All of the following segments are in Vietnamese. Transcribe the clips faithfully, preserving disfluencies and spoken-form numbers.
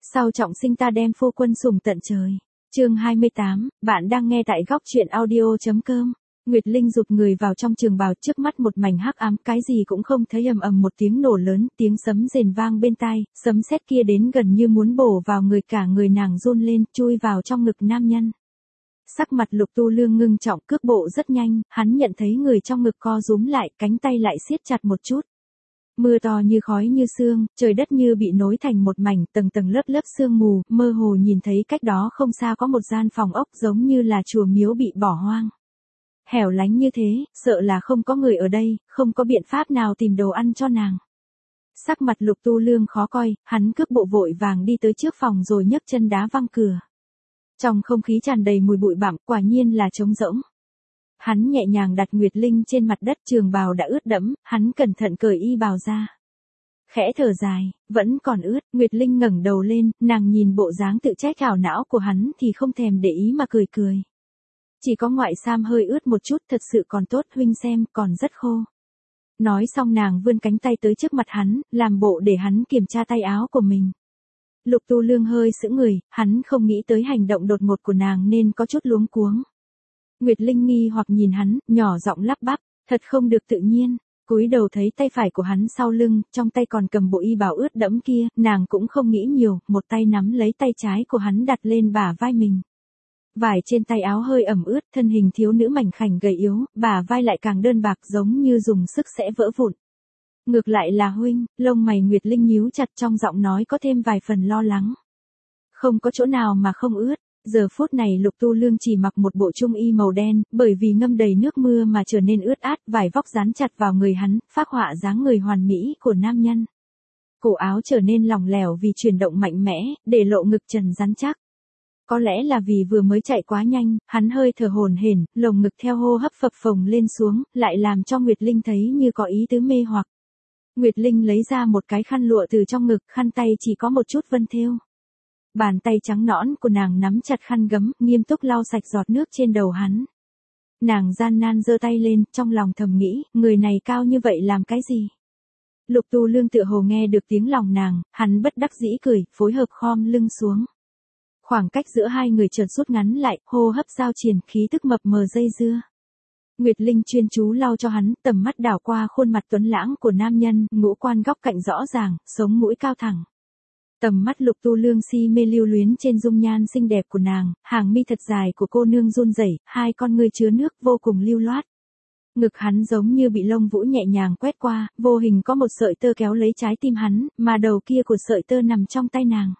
Sau trọng sinh ta đem phu quân sủng tận trời. Chương hai mươi tám, bạn đang nghe tại góc truyện audio.com. Nguyệt Linh rụt người vào trong trường bào, trước mắt một mảnh hắc ám, cái gì cũng không thấy, ầm ầm một tiếng nổ lớn, tiếng sấm rền vang bên tai, sấm sét kia đến gần như muốn bổ vào người, cả người nàng run lên, chui vào trong ngực nam nhân. Sắc mặt Lục Tu Lương ngưng trọng, cước bộ rất nhanh, hắn nhận thấy người trong ngực co rúm lại, cánh tay lại siết chặt một chút. Mưa to như khói như sương, trời đất như bị nối thành một mảnh, tầng tầng lớp lớp sương mù, mơ hồ nhìn thấy cách đó không xa có một gian phòng ốc giống như là chùa miếu bị bỏ hoang. Hẻo lánh như thế, sợ là không có người ở đây, không có biện pháp nào tìm đồ ăn cho nàng. Sắc mặt Lục Tu Lương khó coi, hắn cước bộ vội vàng đi tới trước phòng rồi nhấc chân đá văng cửa. Trong không khí tràn đầy mùi bụi bặm, quả nhiên là trống rỗng. Hắn nhẹ nhàng đặt Nguyệt Linh trên mặt đất, trường bào đã ướt đẫm, hắn cẩn thận cởi y bào ra. Khẽ thở dài, vẫn còn ướt, Nguyệt Linh ngẩng đầu lên, nàng nhìn bộ dáng tự trách ảo não của hắn thì không thèm để ý mà cười cười. Chỉ có ngoại sam hơi ướt một chút, thật sự còn tốt, huynh xem, còn rất khô. Nói xong nàng vươn cánh tay tới trước mặt hắn, làm bộ để hắn kiểm tra tay áo của mình. Lục Tu Lương hơi sững người, hắn không nghĩ tới hành động đột ngột của nàng nên có chút luống cuống. Nguyệt Linh nghi hoặc nhìn hắn, nhỏ giọng lắp bắp, thật không được tự nhiên. Cúi đầu thấy tay phải của hắn sau lưng, trong tay còn cầm bộ y bào ướt đẫm kia, nàng cũng không nghĩ nhiều, một tay nắm lấy tay trái của hắn đặt lên bả vai mình. Vải trên tay áo hơi ẩm ướt, thân hình thiếu nữ mảnh khảnh gầy yếu, bả vai lại càng đơn bạc giống như dùng sức sẽ vỡ vụn. Ngược lại là huynh, lông mày Nguyệt Linh nhíu chặt, trong giọng nói có thêm vài phần lo lắng. Không có chỗ nào mà không ướt. Giờ phút này Lục Tu Lương chỉ mặc một bộ trung y màu đen, bởi vì ngâm đầy nước mưa mà trở nên ướt át, vải vóc dán chặt vào người hắn, phác họa dáng người hoàn mỹ của nam nhân. Cổ áo trở nên lỏng lẻo vì chuyển động mạnh mẽ, để lộ ngực trần rắn chắc. Có lẽ là vì vừa mới chạy quá nhanh, hắn hơi thở hổn hển, lồng ngực theo hô hấp phập phồng lên xuống, lại làm cho Nguyệt Linh thấy như có ý tứ mê hoặc. Nguyệt Linh lấy ra một cái khăn lụa từ trong ngực, khăn tay chỉ có một chút vân thêu. Bàn tay trắng nõn của nàng nắm chặt khăn gấm, nghiêm túc lau sạch giọt nước trên đầu hắn. Nàng gian nan giơ tay lên, trong lòng thầm nghĩ, người này cao như vậy làm cái gì? Lục Tu Lương tựa hồ nghe được tiếng lòng nàng, hắn bất đắc dĩ cười, phối hợp khom lưng xuống. Khoảng cách giữa hai người chợt rút ngắn lại, hô hấp giao triển, khí tức mập mờ dây dưa. Nguyệt Linh chuyên chú lau cho hắn, tầm mắt đảo qua khuôn mặt tuấn lãng của nam nhân, ngũ quan góc cạnh rõ ràng, sống mũi cao thẳng. Tầm mắt Lục Tu Lương si mê lưu luyến trên dung nhan xinh đẹp của nàng, hàng mi thật dài của cô nương run rẩy, hai con ngươi chứa nước vô cùng lưu loát. Ngực hắn giống như bị lông vũ nhẹ nhàng quét qua, vô hình có một sợi tơ kéo lấy trái tim hắn, mà đầu kia của sợi tơ nằm trong tay nàng.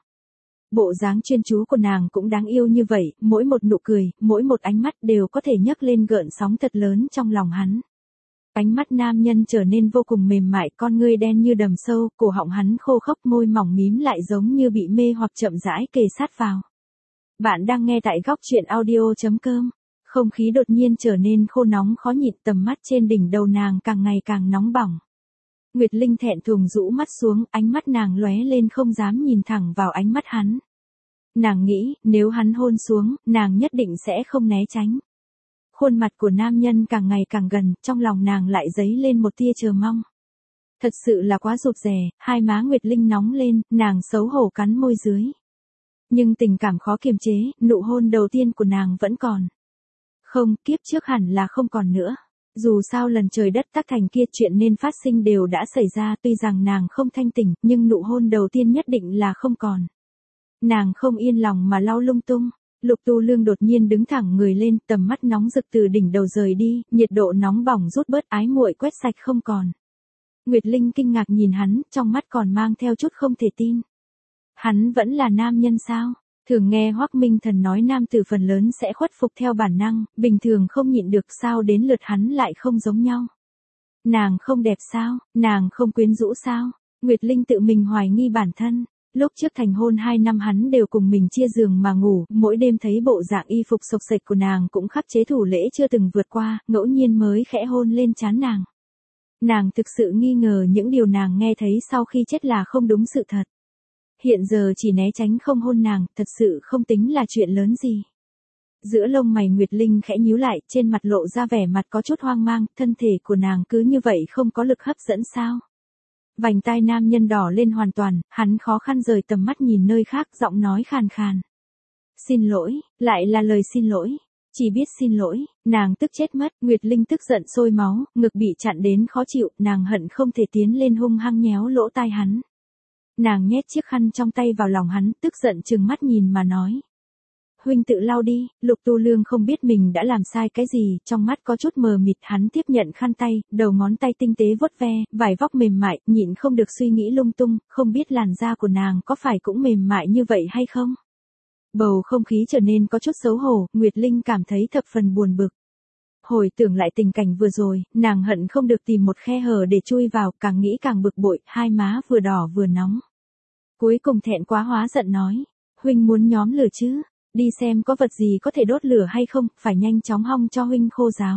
Bộ dáng chuyên chú của nàng cũng đáng yêu như vậy, mỗi một nụ cười, mỗi một ánh mắt đều có thể nhấc lên gợn sóng thật lớn trong lòng hắn. Ánh mắt nam nhân trở nên vô cùng mềm mại, con ngươi đen như đầm sâu, cổ họng hắn khô khốc, môi mỏng mím lại giống như bị mê hoặc chậm rãi kề sát vào. Bạn đang nghe tại góc truyện audio.com. Không khí đột nhiên trở nên khô nóng khó nhịn, tầm mắt trên đỉnh đầu nàng càng ngày càng nóng bỏng. Nguyệt Linh thẹn thùng rũ mắt xuống, ánh mắt nàng lóe lên không dám nhìn thẳng vào ánh mắt hắn. Nàng nghĩ, nếu hắn hôn xuống, nàng nhất định sẽ không né tránh. Khuôn mặt của nam nhân càng ngày càng gần, trong lòng nàng lại dấy lên một tia chờ mong. Thật sự là quá rụt rè, hai má Nguyệt Linh nóng lên, nàng xấu hổ cắn môi dưới. Nhưng tình cảm khó kiềm chế, nụ hôn đầu tiên của nàng vẫn còn. Không, kiếp trước hẳn là không còn nữa. Dù sao lần trời đất tác thành kia, chuyện nên phát sinh đều đã xảy ra, tuy rằng nàng không thanh tỉnh, nhưng nụ hôn đầu tiên nhất định là không còn. Nàng không yên lòng mà lau lung tung. Lục Tu Lương đột nhiên đứng thẳng người lên, tầm mắt nóng rực từ đỉnh đầu rời đi, nhiệt độ nóng bỏng rút bớt, ái muội quét sạch không còn. Nguyệt Linh kinh ngạc nhìn hắn, trong mắt còn mang theo chút không thể tin. Hắn vẫn là nam nhân sao? Thường nghe Hoắc Minh Thần nói nam tử phần lớn sẽ khuất phục theo bản năng, bình thường không nhịn được, sao đến lượt hắn lại không giống nhau. Nàng không đẹp sao? Nàng không quyến rũ sao? Nguyệt Linh tự mình hoài nghi bản thân. Lúc trước thành hôn hai năm hắn đều cùng mình chia giường mà ngủ, mỗi đêm thấy bộ dạng y phục xộc xệch của nàng cũng khắc chế thủ lễ chưa từng vượt qua, ngẫu nhiên mới khẽ hôn lên trán nàng. Nàng thực sự nghi ngờ những điều nàng nghe thấy sau khi chết là không đúng sự thật. Hiện giờ chỉ né tránh không hôn nàng, thật sự không tính là chuyện lớn gì. Giữa lông mày Nguyệt Linh khẽ nhíu lại, trên mặt lộ ra vẻ mặt có chút hoang mang, thân thể của nàng cứ như vậy không có lực hấp dẫn sao? Vành tai nam nhân đỏ lên hoàn toàn, hắn khó khăn rời tầm mắt nhìn nơi khác, giọng nói khàn khàn. Xin lỗi, lại là lời xin lỗi. Chỉ biết xin lỗi, nàng tức chết mất, Nguyệt Linh tức giận sôi máu, ngực bị chặn đến khó chịu, nàng hận không thể tiến lên hung hăng nhéo lỗ tai hắn. Nàng nhét chiếc khăn trong tay vào lòng hắn, tức giận trừng mắt nhìn mà nói. Huynh tự lau đi. Lục Tu Lương không biết mình đã làm sai cái gì, trong mắt có chút mờ mịt, hắn tiếp nhận khăn tay, đầu ngón tay tinh tế vuốt ve, vải vóc mềm mại, nhịn không được suy nghĩ lung tung, không biết làn da của nàng có phải cũng mềm mại như vậy hay không. Bầu không khí trở nên có chút xấu hổ, Nguyệt Linh cảm thấy thập phần buồn bực. Hồi tưởng lại tình cảnh vừa rồi, nàng hận không được tìm một khe hở để chui vào, càng nghĩ càng bực bội, hai má vừa đỏ vừa nóng. Cuối cùng thẹn quá hóa giận nói, huynh muốn nhóm lửa chứ, đi xem có vật gì có thể đốt lửa hay không, phải nhanh chóng hong cho huynh khô ráo.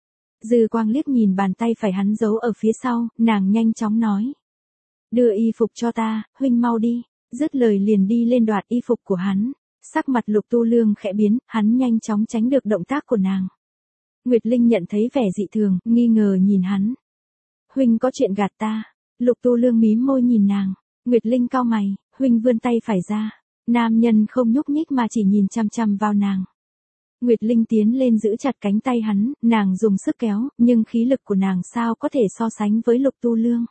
Dư Quang liếc nhìn bàn tay phải hắn giấu ở phía sau, nàng nhanh chóng nói. Đưa y phục cho ta, huynh mau đi, dứt lời liền đi lên đoạt y phục của hắn. Sắc mặt Lục Tu Lương khẽ biến, hắn nhanh chóng tránh được động tác của nàng. Nguyệt Linh nhận thấy vẻ dị thường, nghi ngờ nhìn hắn. Huynh có chuyện gạt ta. Lục Tu Lương mím môi nhìn nàng. Nguyệt Linh cau mày, huynh vươn tay phải ra. Nam nhân không nhúc nhích mà chỉ nhìn chăm chăm vào nàng. Nguyệt Linh tiến lên giữ chặt cánh tay hắn, nàng dùng sức kéo, nhưng khí lực của nàng sao có thể so sánh với Lục Tu Lương.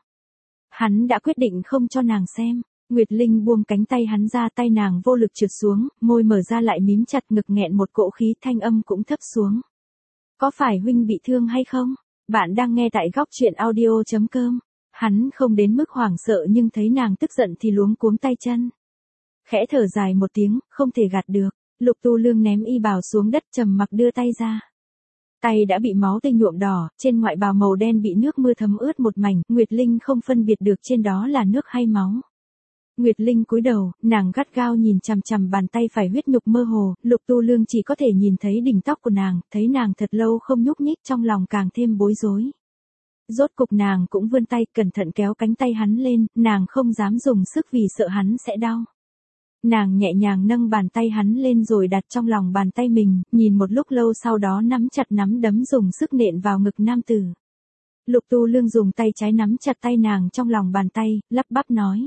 Hắn đã quyết định không cho nàng xem. Nguyệt Linh buông cánh tay hắn ra, tay nàng vô lực trượt xuống, môi mở ra lại mím chặt, ngực nghẹn một cỗ khí, thanh âm cũng thấp xuống. Có phải huynh bị thương hay không? Bạn đang nghe tại góc truyện audio chấm com. Hắn không đến mức hoảng sợ nhưng thấy nàng tức giận thì luống cuống tay chân. Khẽ thở dài một tiếng, không thể gạt được. Lục Tu Lương ném y bào xuống đất, trầm mặc đưa tay ra. Tay đã bị máu tươi nhuộm đỏ, trên ngoại bào màu đen bị nước mưa thấm ướt một mảnh, Nguyệt Linh không phân biệt được trên đó là nước hay máu. Nguyệt Linh cúi đầu, nàng gắt gao nhìn chằm chằm bàn tay phải huyết nhục mơ hồ, Lục Tu Lương chỉ có thể nhìn thấy đỉnh tóc của nàng, thấy nàng thật lâu không nhúc nhích, trong lòng càng thêm bối rối. Rốt cục nàng cũng vươn tay, cẩn thận kéo cánh tay hắn lên, nàng không dám dùng sức vì sợ hắn sẽ đau. Nàng nhẹ nhàng nâng bàn tay hắn lên rồi đặt trong lòng bàn tay mình, nhìn một lúc lâu sau đó nắm chặt nắm đấm dùng sức nện vào ngực nam tử. Lục Tu Lương dùng tay trái nắm chặt tay nàng trong lòng bàn tay, lắp bắp nói.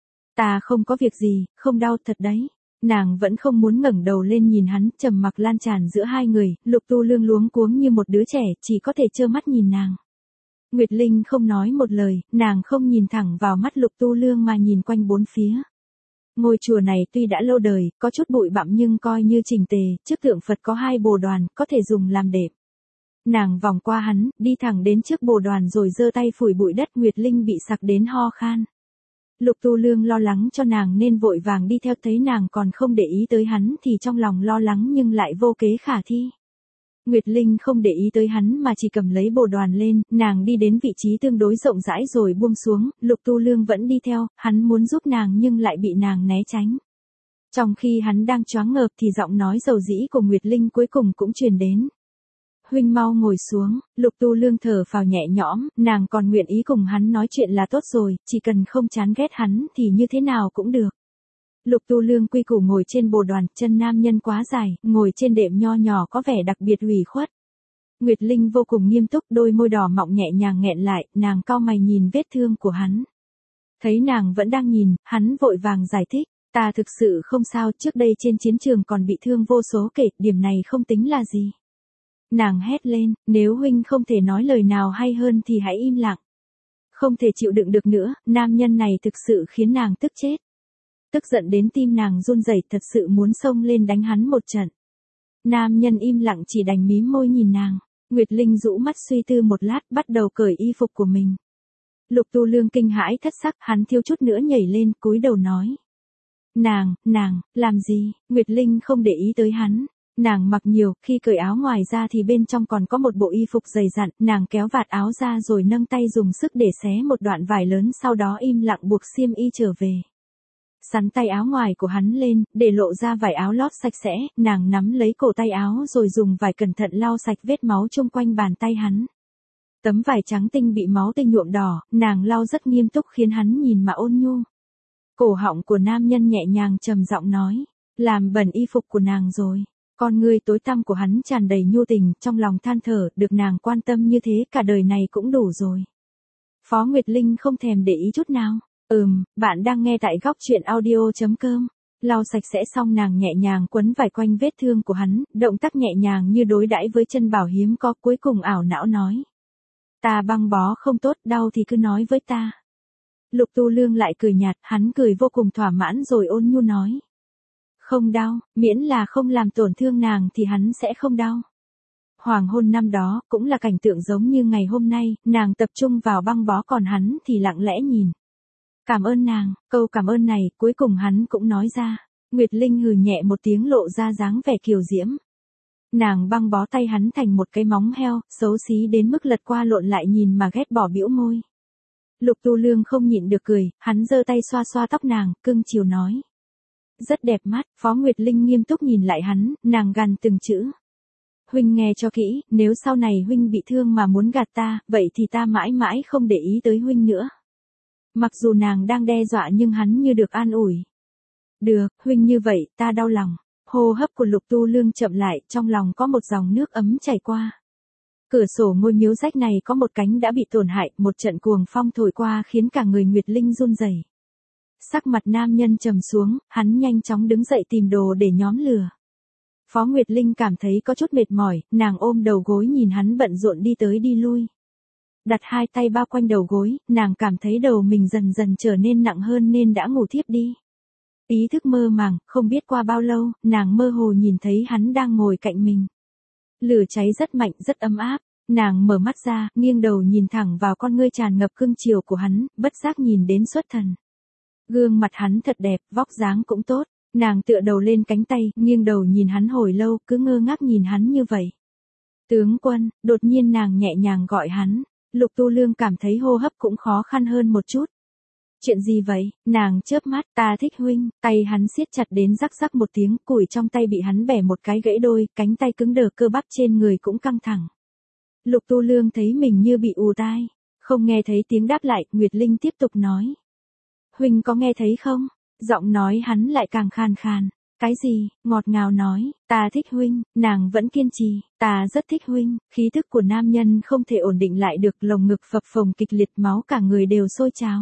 Ta không có việc gì, không đau thật đấy. Nàng vẫn không muốn ngẩng đầu lên nhìn hắn, trầm mặc lan tràn giữa hai người, Lục Tu Lương luống cuống như một đứa trẻ, chỉ có thể trơ mắt nhìn nàng. Nguyệt Linh không nói một lời, nàng không nhìn thẳng vào mắt Lục Tu Lương mà nhìn quanh bốn phía. Ngôi chùa này tuy đã lâu đời, có chút bụi bặm nhưng coi như chỉnh tề, trước tượng Phật có hai bồ đoàn, có thể dùng làm đệm. Nàng vòng qua hắn, đi thẳng đến trước bồ đoàn rồi giơ tay phủi bụi đất, Nguyệt Linh bị sặc đến ho khan. Lục Tu Lương lo lắng cho nàng nên vội vàng đi theo, thấy nàng còn không để ý tới hắn thì trong lòng lo lắng nhưng lại vô kế khả thi. Nguyệt Linh không để ý tới hắn mà chỉ cầm lấy bồ đoàn lên, nàng đi đến vị trí tương đối rộng rãi rồi buông xuống, Lục Tu Lương vẫn đi theo, hắn muốn giúp nàng nhưng lại bị nàng né tránh. Trong khi hắn đang choáng ngợp thì giọng nói dầu dĩ của Nguyệt Linh cuối cùng cũng truyền đến. Huynh mau ngồi xuống. Lục Tu Lương thở phào nhẹ nhõm, nàng còn nguyện ý cùng hắn nói chuyện là tốt rồi, chỉ cần không chán ghét hắn thì như thế nào cũng được. Lục Tu Lương quy củ ngồi trên bồ đoàn, chân nam nhân quá dài, ngồi trên đệm nho nhỏ có vẻ đặc biệt ủy khuất. Nguyệt Linh vô cùng nghiêm túc, đôi môi đỏ mọng nhẹ nhàng nghẹn lại, nàng cau mày nhìn vết thương của hắn. Thấy nàng vẫn đang nhìn, hắn vội vàng giải thích, ta thực sự không sao, trước đây trên chiến trường còn bị thương vô số kể, điểm này không tính là gì. Nàng hét lên, nếu huynh không thể nói lời nào hay hơn thì hãy im lặng. Không thể chịu đựng được nữa, nam nhân này thực sự khiến nàng tức chết. Tức giận đến tim nàng run rẩy, thật sự muốn xông lên đánh hắn một trận. Nam nhân im lặng chỉ đành mím môi nhìn nàng. Nguyệt Linh rũ mắt suy tư một lát, bắt đầu cởi y phục của mình. Lục Tu Lương kinh hãi thất sắc, hắn thiếu chút nữa nhảy lên, cúi đầu nói. Nàng, nàng, làm gì? Nguyệt Linh không để ý tới hắn. Nàng mặc nhiều, khi cởi áo ngoài ra thì bên trong còn có một bộ y phục dày dặn, nàng kéo vạt áo ra rồi nâng tay dùng sức để xé một đoạn vải lớn, sau đó im lặng buộc xiêm y trở về. Sắn tay áo ngoài của hắn lên, để lộ ra vải áo lót sạch sẽ, nàng nắm lấy cổ tay áo rồi dùng vải cẩn thận lau sạch vết máu chung quanh bàn tay hắn. Tấm vải trắng tinh bị máu tươi nhuộm đỏ, nàng lau rất nghiêm túc khiến hắn nhìn mà ôn nhu. Cổ họng của nam nhân nhẹ nhàng trầm giọng nói, làm bẩn y phục của nàng rồi. Con ngươi tối tăm của hắn tràn đầy nhu tình, trong lòng than thở, được nàng quan tâm như thế cả đời này cũng đủ rồi. Phó Nguyệt Linh không thèm để ý chút nào. Ừm, bạn đang nghe tại góc chuyện audio.com. Lau sạch sẽ xong nàng nhẹ nhàng quấn vải quanh vết thương của hắn, động tác nhẹ nhàng như đối đãi với chân bảo hiếm có, cuối cùng ảo não nói. Ta băng bó không tốt, đau thì cứ nói với ta. Lục Tu Lương lại cười nhạt, hắn cười vô cùng thỏa mãn rồi ôn nhu nói. Không đau, miễn là không làm tổn thương nàng thì hắn sẽ không đau. Hoàng hôn năm đó, cũng là cảnh tượng giống như ngày hôm nay, nàng tập trung vào băng bó còn hắn thì lặng lẽ nhìn. Cảm ơn nàng, câu cảm ơn này, cuối cùng hắn cũng nói ra. Nguyệt Linh hừ nhẹ một tiếng lộ ra dáng vẻ kiều diễm. Nàng băng bó tay hắn thành một cái móng heo, xấu xí đến mức lật qua lộn lại nhìn mà ghét bỏ bĩu môi. Lục Tu Lương không nhịn được cười, hắn giơ tay xoa xoa tóc nàng, cưng chiều nói. Rất đẹp mắt, Phó Nguyệt Linh nghiêm túc nhìn lại hắn, nàng gằn từng chữ. Huynh nghe cho kỹ, nếu sau này huynh bị thương mà muốn gạt ta, vậy thì ta mãi mãi không để ý tới huynh nữa. Mặc dù nàng đang đe dọa nhưng hắn như được an ủi. Được, huynh như vậy, ta đau lòng. Hô hấp của Lục Tu Lương chậm lại, trong lòng có một dòng nước ấm chảy qua. Cửa sổ ngôi miếu rách này có một cánh đã bị tổn hại, một trận cuồng phong thổi qua khiến cả người Nguyệt Linh run rẩy. Sắc mặt nam nhân trầm xuống, hắn nhanh chóng đứng dậy tìm đồ để nhóm lửa. Phó Nguyệt Linh cảm thấy có chút mệt mỏi, nàng ôm đầu gối nhìn hắn bận rộn đi tới đi lui. Đặt hai tay bao quanh đầu gối, nàng cảm thấy đầu mình dần dần trở nên nặng hơn nên đã ngủ thiếp đi. Ý thức mơ màng, không biết qua bao lâu, nàng mơ hồ nhìn thấy hắn đang ngồi cạnh mình. Lửa cháy rất mạnh, rất ấm áp. Nàng mở mắt ra, nghiêng đầu nhìn thẳng vào con ngươi tràn ngập cương chiều của hắn, bất giác nhìn đến xuất thần. Gương mặt hắn thật đẹp, vóc dáng cũng tốt. Nàng tựa đầu lên cánh tay, nghiêng đầu nhìn hắn hồi lâu, cứ ngơ ngác nhìn hắn như vậy. Tướng quân, đột nhiên nàng nhẹ nhàng gọi hắn. Lục Tu Lương cảm thấy hô hấp cũng khó khăn hơn một chút. Chuyện gì vậy? Nàng chớp mắt, ta thích huynh, tay hắn siết chặt đến rắc rắc một tiếng, củi trong tay bị hắn bẻ một cái gãy đôi, cánh tay cứng đờ, cơ bắp trên người cũng căng thẳng. Lục Tu Lương thấy mình như bị ù tai, không nghe thấy tiếng đáp lại, Nguyệt Linh tiếp tục nói. Huynh có nghe thấy không? Giọng nói hắn lại càng khàn khàn. Cái gì? Ngọt ngào nói, ta thích huynh, nàng vẫn kiên trì, ta rất thích huynh, khí thức của nam nhân không thể ổn định lại được, lồng ngực phập phồng kịch liệt, máu cả người đều sôi trào.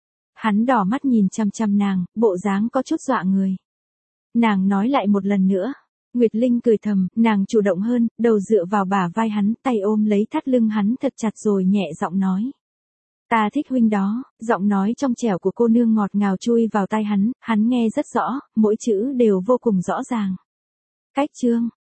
Hắn đỏ mắt nhìn chằm chằm nàng, bộ dáng có chút dọa người. Nàng nói lại một lần nữa. Nguyệt Linh cười thầm, nàng chủ động hơn, đầu dựa vào bả vai hắn, tay ôm lấy thắt lưng hắn thật chặt rồi nhẹ giọng nói. Ta thích huynh đó, giọng nói trong trẻo của cô nương ngọt ngào chui vào tai hắn, hắn nghe rất rõ, mỗi chữ đều vô cùng rõ ràng. Cách chương,